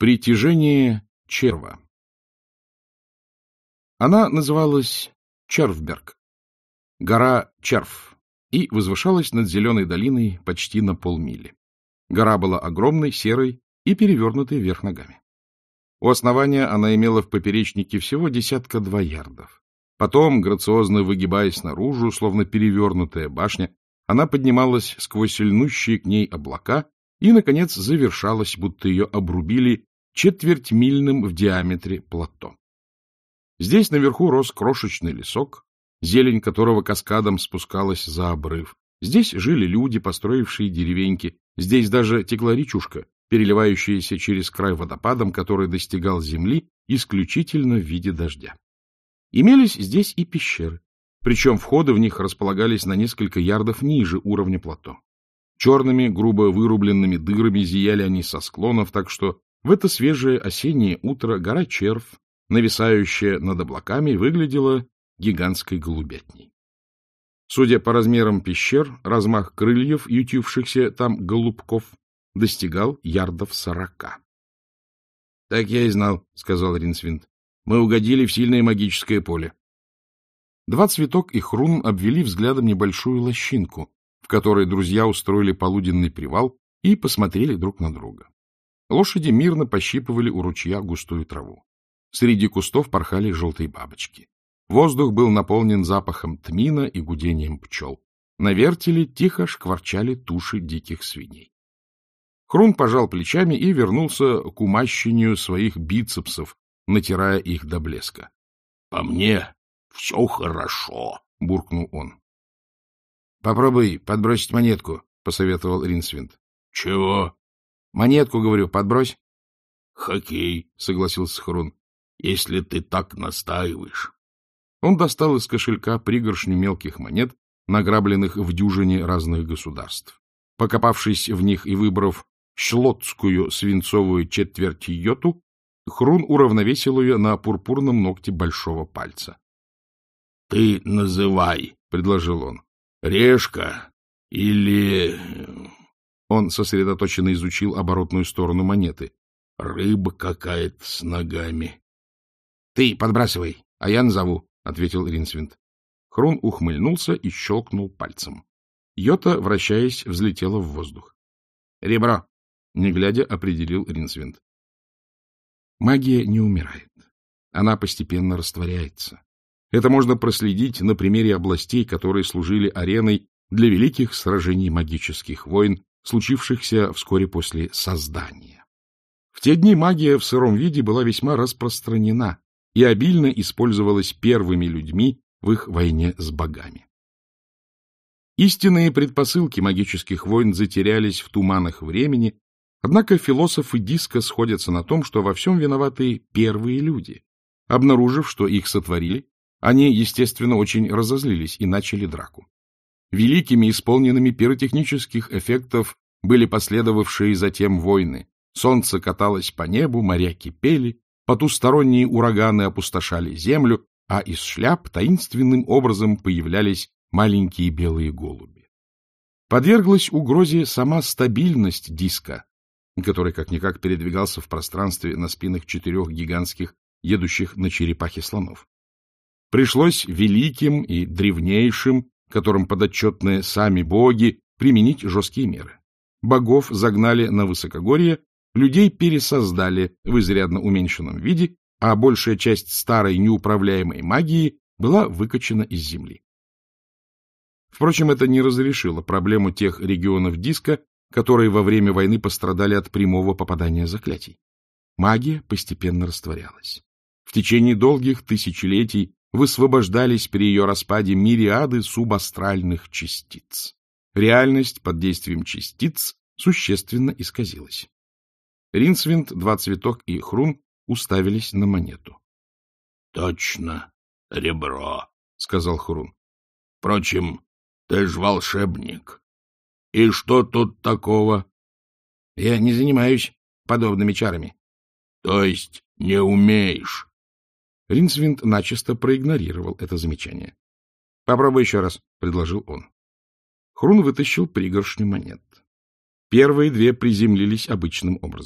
Притяжение черва. Она называлась Червберг, гора Черв, и возвышалась над зеленой долиной почти на полмили. Гора была огромной, серой и перевернутой вверх ногами. У основания она имела в поперечнике всего 1-2 ярдов. Потом, грациозно выгибаясь наружу, словно перевернутая башня, она поднималась сквозь льнущие к ней облака и, наконец, завершалась, будто ее обрубили четвертьмильным в диаметре плато. Здесь наверху рос крошечный лесок, зелень которого каскадом спускалась за обрыв. Здесь жили люди, построившие деревеньки. Здесь даже текла речушка, переливающаяся через край водопадом, который достигал земли исключительно в виде дождя. Имелись здесь и пещеры, причем входы в них располагались на несколько ярдов ниже уровня плато. Черными, грубо вырубленными дырами зияли они со склонов, так что в это свежее осеннее утро гора Черв, нависающая над облаками, выглядела гигантской голубятней. Судя по размерам пещер, размах крыльев, ютившихся там голубков, достигал ярдов 40. — Так я и знал, — сказал Ринсвинд. — Мы угодили в сильное магическое поле. Два Цветок и Хрун обвели взглядом небольшую лощинку, в которой друзья устроили полуденный привал и посмотрели друг на друга. Лошади мирно пощипывали у ручья густую траву. Среди кустов порхали желтые бабочки. Воздух был наполнен запахом тмина и гудением пчел. На вертеле тихо шкварчали туши диких свиней. Хрун пожал плечами и вернулся к умащению своих бицепсов, натирая их до блеска. — По мне все хорошо, — буркнул он. — Попробуй подбросить монетку, — посоветовал Ринсвинд. — Чего? — Монетку, говорю, подбрось. — Хоккей, — согласился Хрун, — если ты так настаиваешь. Он достал из кошелька пригоршню мелких монет, награбленных в дюжине разных государств. Покопавшись в них и выбрав шлоттскую свинцовую четверть йоту, Хрун уравновесил ее на пурпурном ногте большого пальца. — Ты называй, — предложил он. — Решка или... Он сосредоточенно изучил оборотную сторону монеты. — Рыба какая-то с ногами. — Ты подбрасывай, а я назову, — ответил Ринсвинд. Хрун ухмыльнулся и щелкнул пальцем. Йота, вращаясь, взлетела в воздух. — Ребро, — не глядя, определил Ринсвинд. Магия не умирает. Она постепенно растворяется. Это можно проследить на примере областей, которые служили ареной для великих сражений магических войн, случившихся вскоре после создания. В те дни магия в сыром виде была весьма распространена и обильно использовалась первыми людьми в их войне с богами. Истинные предпосылки магических войн затерялись в туманах времени, однако философы диска сходятся на том, что во всем виноваты первые люди. Обнаружив, что их сотворили, они, естественно, очень разозлились и начали драку. Великими, исполненными пиротехнических эффектов, были последовавшие затем войны. Солнце каталось по небу, моря кипели, потусторонние ураганы опустошали землю, а из шляп таинственным образом появлялись маленькие белые голуби. Подверглась угрозе сама стабильность диска, который как-никак передвигался в пространстве на спинах 4 гигантских, едущих на черепахе слонов. Пришлось великим и древнейшим, которым подотчетны сами боги, применить жесткие меры. Богов загнали на высокогорье, людей пересоздали в изрядно уменьшенном виде, а большая часть старой неуправляемой магии была выкачана из земли. Впрочем, это не разрешило проблему тех регионов диска, которые во время войны пострадали от прямого попадания заклятий. Магия постепенно растворялась. В течение долгих тысячелетий высвобождались при ее распаде мириады субастральных частиц. Реальность под действием частиц существенно исказилась. Ринсвинд, Два Цветок и Хрун уставились на монету. — Точно, ребро, — сказал Хрун. — Впрочем, ты ж волшебник. И что тут такого? — Я не занимаюсь подобными чарами. — То есть не умеешь? Ринсвинд начисто проигнорировал это замечание. — Попробуй еще раз, — предложил он. Хрун вытащил пригоршню монет. Первые 2 приземлились обычным образом.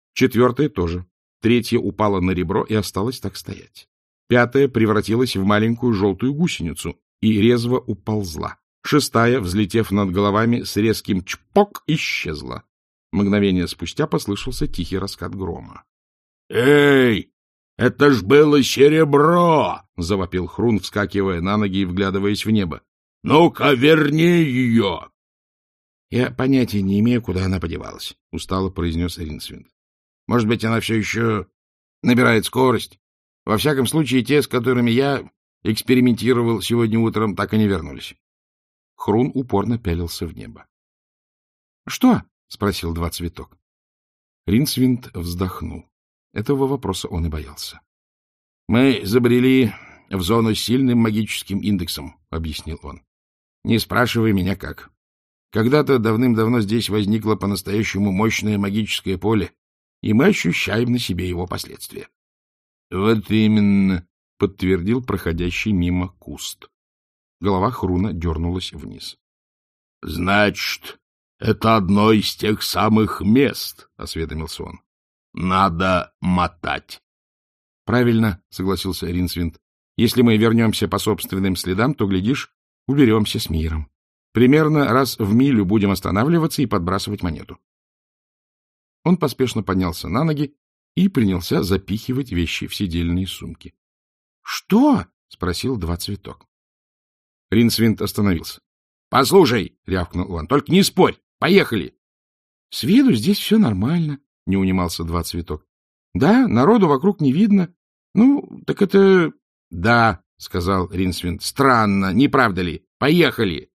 4 тоже. 3 упала на ребро и осталась так стоять. 5 превратилась в маленькую желтую гусеницу и резво уползла. 6, взлетев над головами, с резким чпок исчезла. Мгновение спустя послышался тихий раскат грома. — Эй, это ж было серебро! — завопил Хрун, вскакивая на ноги и вглядываясь в небо. — Ну-ка, верни ее! — Я понятия не имею, куда она подевалась, — устало произнес Ринсвинд. — Может быть, она все еще набирает скорость? Во всяком случае, те, с которыми я экспериментировал сегодня утром, так и не вернулись. Хрун упорно пялился в небо. — Что? — спросил Два Цветок. Ринсвинд вздохнул. Этого вопроса он и боялся. — Мы забрели в зону с сильным магическим индексом, — объяснил он. — Не спрашивай меня, как. Когда-то давным-давно здесь возникло по-настоящему мощное магическое поле, и мы ощущаем на себе его последствия. — Вот именно, — подтвердил проходящий мимо куст. Голова Хруна дернулась вниз. — Значит, это одно из тех самых мест, — осведомился он. — Надо мотать. — Правильно, — согласился Ринсвинд. — Если мы вернемся по собственным следам, то, глядишь, уберемся с миром. Примерно раз в милю будем останавливаться и подбрасывать монету. Он поспешно поднялся на ноги и принялся запихивать вещи в сидельные сумки. — Что? — спросил Два Цветок. Ринсвинд остановился. — Послушай, — рявкнул он, — только не спорь. Поехали. — С виду здесь все нормально, — не унимался Два Цветок. — Да, народу вокруг не видно. Ну, так это... — Да, — сказал Ринсвинд, — странно, не правда ли? Поехали.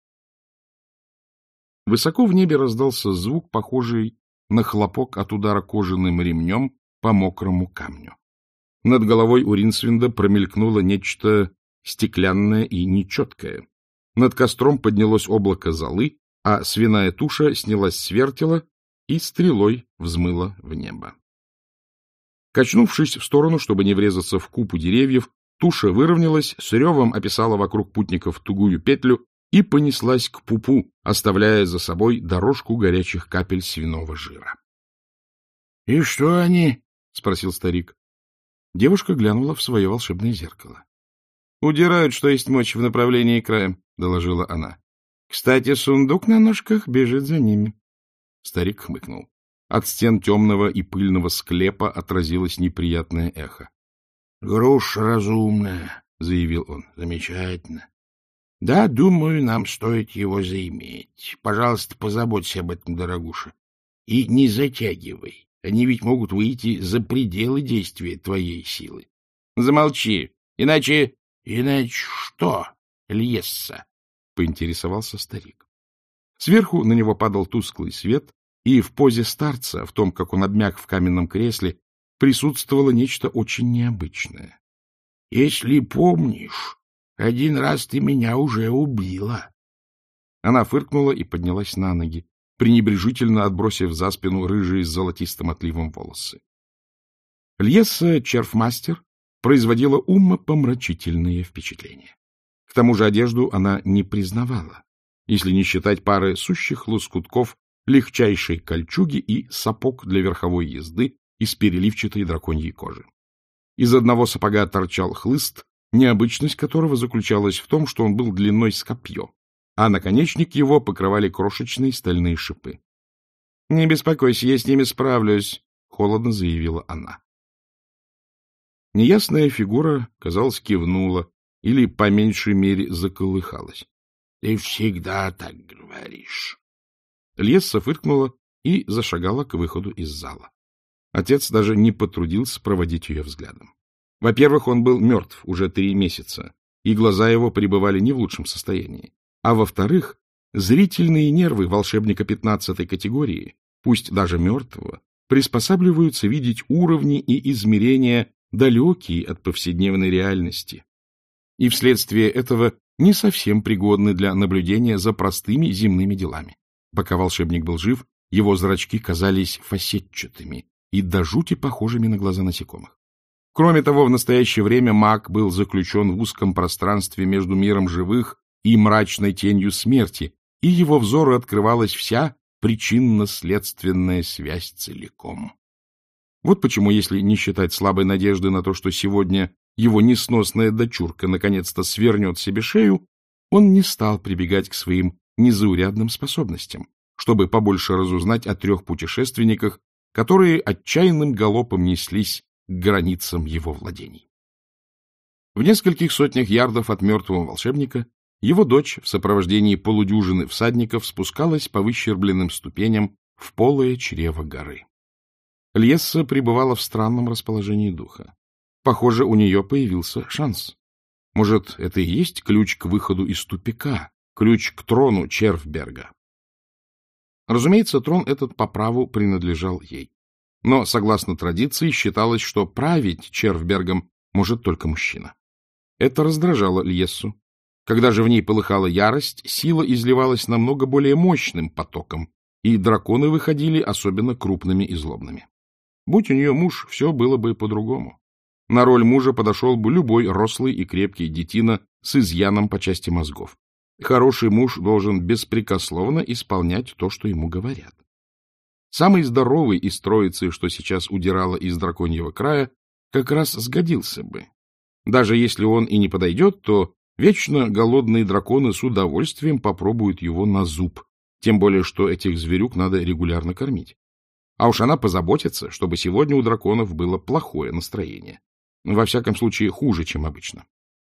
Высоко в небе раздался звук, похожий на хлопок от удара кожаным ремнем по мокрому камню. Над головой у Ринсвинда промелькнуло нечто стеклянное и нечеткое. Над костром поднялось облако золы, а свиная туша снялась с вертела и стрелой взмыла в небо. Качнувшись в сторону, чтобы не врезаться в купу деревьев, туша выровнялась, с ревом описала вокруг путников тугую петлю и понеслась к пупу, оставляя за собой дорожку горячих капель свиного жира. — И что они? — спросил старик. Девушка глянула в свое волшебное зеркало. — Удирают, что есть мочь, в направлении края, — доложила она. — Кстати, сундук на ножках бежит за ними. Старик хмыкнул. От стен темного и пыльного склепа отразилось неприятное эхо. — Груша разумная, — заявил он. — Замечательно. Да, думаю, нам стоит его заиметь. Пожалуйста, позаботься об этом, дорогуша. И не затягивай. Они ведь могут выйти за пределы действия твоей силы. Замолчи, иначе... Иначе что, Льесса? — поинтересовался старик. Сверху на него падал тусклый свет, и в позе старца, в том, как он обмяк в каменном кресле, присутствовало нечто очень необычное. — Если помнишь... Один раз ты меня уже убила. Она фыркнула и поднялась на ноги, пренебрежительно отбросив за спину рыжие с золотистым отливом волосы. Льесса Черфмастер производила умопомрачительные впечатления. К тому же одежду она не признавала, если не считать пары сущих лоскутков легчайшей кольчуги и сапог для верховой езды из переливчатой драконьей кожи. Из одного сапога торчал хлыст, необычность которого заключалась в том, что он был длиной с копье, а наконечник его покрывали крошечные стальные шипы. — Не беспокойся, я с ними справлюсь, — холодно заявила она. Неясная фигура, казалось, кивнула или, по меньшей мере, заколыхалась. — Ты всегда так говоришь. Льесса фыркнула и зашагала к выходу из зала. Отец даже не потрудился проводить ее взглядом. Во-первых, он был мертв уже 3 месяца, и глаза его пребывали не в лучшем состоянии. А во-вторых, зрительные нервы волшебника 15-й категории, пусть даже мертвого, приспосабливаются видеть уровни и измерения, далекие от повседневной реальности, и вследствие этого не совсем пригодны для наблюдения за простыми земными делами. Пока волшебник был жив, его зрачки казались фасетчатыми и до жути похожими на глаза насекомых. Кроме того, в настоящее время маг был заключен в узком пространстве между миром живых и мрачной тенью смерти, и его взору открывалась вся причинно-следственная связь целиком. Вот почему, если не считать слабой надежды на то, что сегодня его несносная дочурка наконец-то свернет себе шею, он не стал прибегать к своим незаурядным способностям, чтобы побольше разузнать о 3 путешественниках, которые отчаянным галопом неслись к границам его владений. В нескольких сотнях ярдов от мертвого волшебника его дочь в сопровождении полудюжины всадников спускалась по выщербленным ступеням в полое чрево горы. Льесса пребывала в странном расположении духа. Похоже, у нее появился шанс. Может, это и есть ключ к выходу из тупика, ключ к трону Червберга. Разумеется, трон этот по праву принадлежал ей. Но, согласно традиции, считалось, что править Червбергом может только мужчина. Это раздражало Льессу. Когда же в ней полыхала ярость, сила изливалась намного более мощным потоком, и драконы выходили особенно крупными и злобными. Будь у нее муж, все было бы по-другому. На роль мужа подошел бы любой рослый и крепкий детина с изъяном по части мозгов. Хороший муж должен беспрекословно исполнять то, что ему говорят. Самый здоровый из троицы, что сейчас удирала из драконьего края, как раз сгодился бы. Даже если он и не подойдет, то вечно голодные драконы с удовольствием попробуют его на зуб, тем более что этих зверюк надо регулярно кормить. А уж она позаботится, чтобы сегодня у драконов было плохое настроение. Во всяком случае, хуже, чем обычно.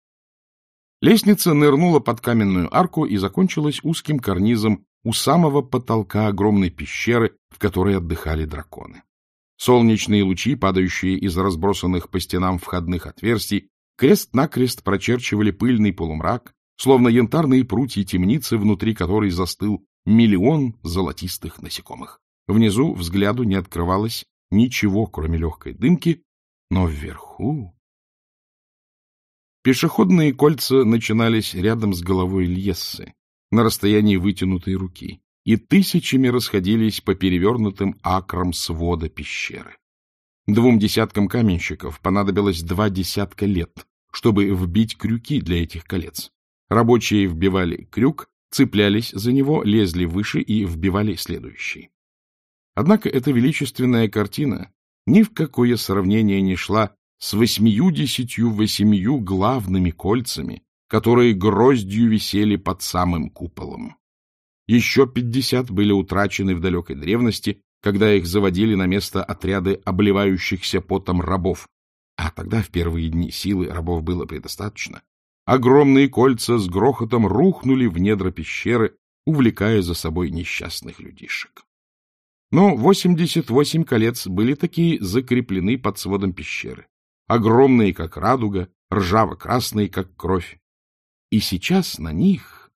Лестница нырнула под каменную арку и закончилась узким карнизом у самого потолка огромной пещеры, в которой отдыхали драконы. Солнечные лучи, падающие из разбросанных по стенам входных отверстий, крест-накрест прочерчивали пыльный полумрак, словно янтарные прутья темницы, внутри которой застыл миллион золотистых насекомых. Внизу взгляду не открывалось ничего, кроме легкой дымки, но вверху... Пешеходные кольца начинались рядом с головой Льессы, на расстоянии вытянутой руки, и тысячами расходились по перевернутым акрам свода пещеры. 2 десяткам каменщиков понадобилось 2 десятка лет, чтобы вбить крюки для этих колец. Рабочие вбивали крюк, цеплялись за него, лезли выше и вбивали следующий. Однако эта величественная картина ни в какое сравнение не шла с 88 главными кольцами, которые гроздью висели под самым куполом. Еще 50 были утрачены в далекой древности, когда их заводили на место отряды обливающихся потом рабов. А тогда в первые дни силы рабов было предостаточно. Огромные кольца с грохотом рухнули в недра пещеры, увлекая за собой несчастных людишек. Но 88 колец были такие закреплены под сводом пещеры. Огромные, как радуга, ржаво-красные, как кровь. И сейчас на них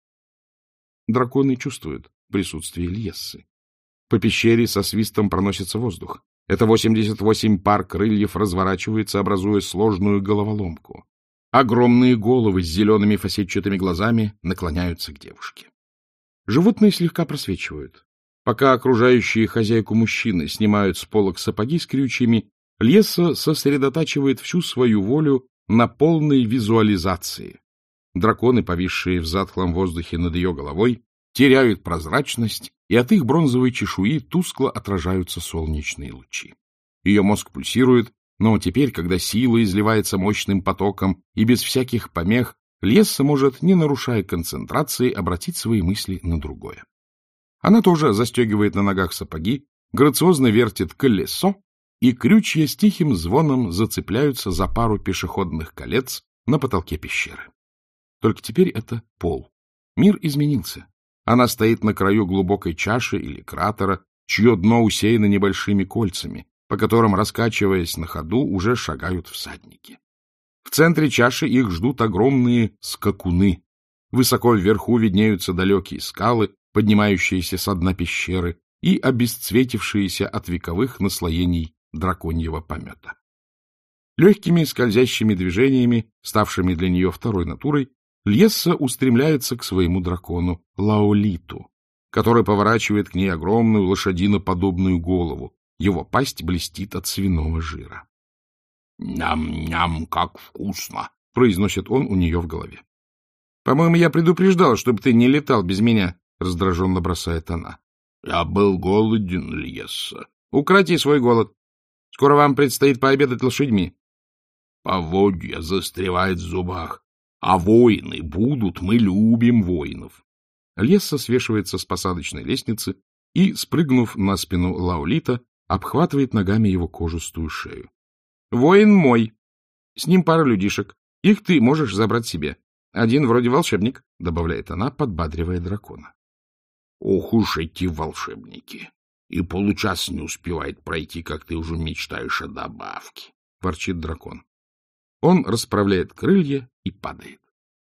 драконы чувствуют присутствие Льессы. По пещере со свистом проносится воздух. Это 88 пар крыльев разворачивается, образуя сложную головоломку. Огромные головы с зелеными фасетчатыми глазами наклоняются к девушке. Животные слегка просвечивают. Пока окружающие хозяйку мужчины снимают с полок сапоги с крючьями, Льесса сосредотачивает всю свою волю на полной визуализации. Драконы, повисшие в затхлом воздухе над ее головой, теряют прозрачность, и от их бронзовой чешуи тускло отражаются солнечные лучи. Ее мозг пульсирует, но теперь, когда сила изливается мощным потоком и без всяких помех, Льесса может, не нарушая концентрации, обратить свои мысли на другое. Она тоже застегивает на ногах сапоги, грациозно вертит колесо, и крючья с тихим звоном зацепляются за пару пешеходных колец на потолке пещеры. Только теперь это пол. Мир изменился. Она стоит на краю глубокой чаши или кратера, чье дно усеяно небольшими кольцами, по которым, раскачиваясь на ходу, уже шагают всадники. В центре чаши их ждут огромные скакуны. Высоко вверху виднеются далекие скалы, поднимающиеся со дна пещеры и обесцветившиеся от вековых наслоений драконьего помета. Легкими скользящими движениями, ставшими для нее второй натурой, Льесса устремляется к своему дракону Лаолиту, который поворачивает к ней огромную лошадиноподобную голову. Его пасть блестит от свиного жира. «Ням-ням, как вкусно!» — произносит он у нее в голове. «По-моему, я предупреждал, чтобы ты не летал без меня», — раздраженно бросает она. «Я был голоден, Льесса». «Укроти свой голод». Скоро вам предстоит пообедать лошадьми. Поводья застревает в зубах. А воины будут, мы любим воинов. Льесса свешивается с посадочной лестницы и, спрыгнув на спину Лаолита, обхватывает ногами его кожистую шею. — Воин мой. С ним пара людишек. Их ты можешь забрать себе. Один вроде волшебник, — добавляет она, подбадривая дракона. — Ох уж эти волшебники! И получаса не успевает пройти, как ты уже мечтаешь о добавке, — ворчит дракон. Он расправляет крылья и падает.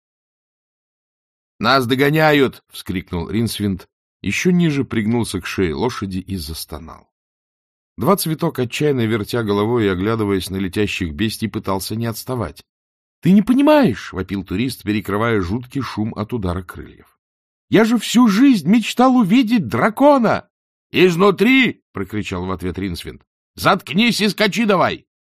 — Нас догоняют! — вскрикнул Ринсвинд, еще ниже пригнулся к шее лошади и застонал. Два Цветок, отчаянно вертя головой и оглядываясь на летящих бестий, пытался не отставать. — Ты не понимаешь! — вопил турист, перекрывая жуткий шум от удара крыльев. — Я же всю жизнь мечтал увидеть дракона! — Изнутри! — прокричал в ответ Ринсвинд. — Заткнись и скачи давай!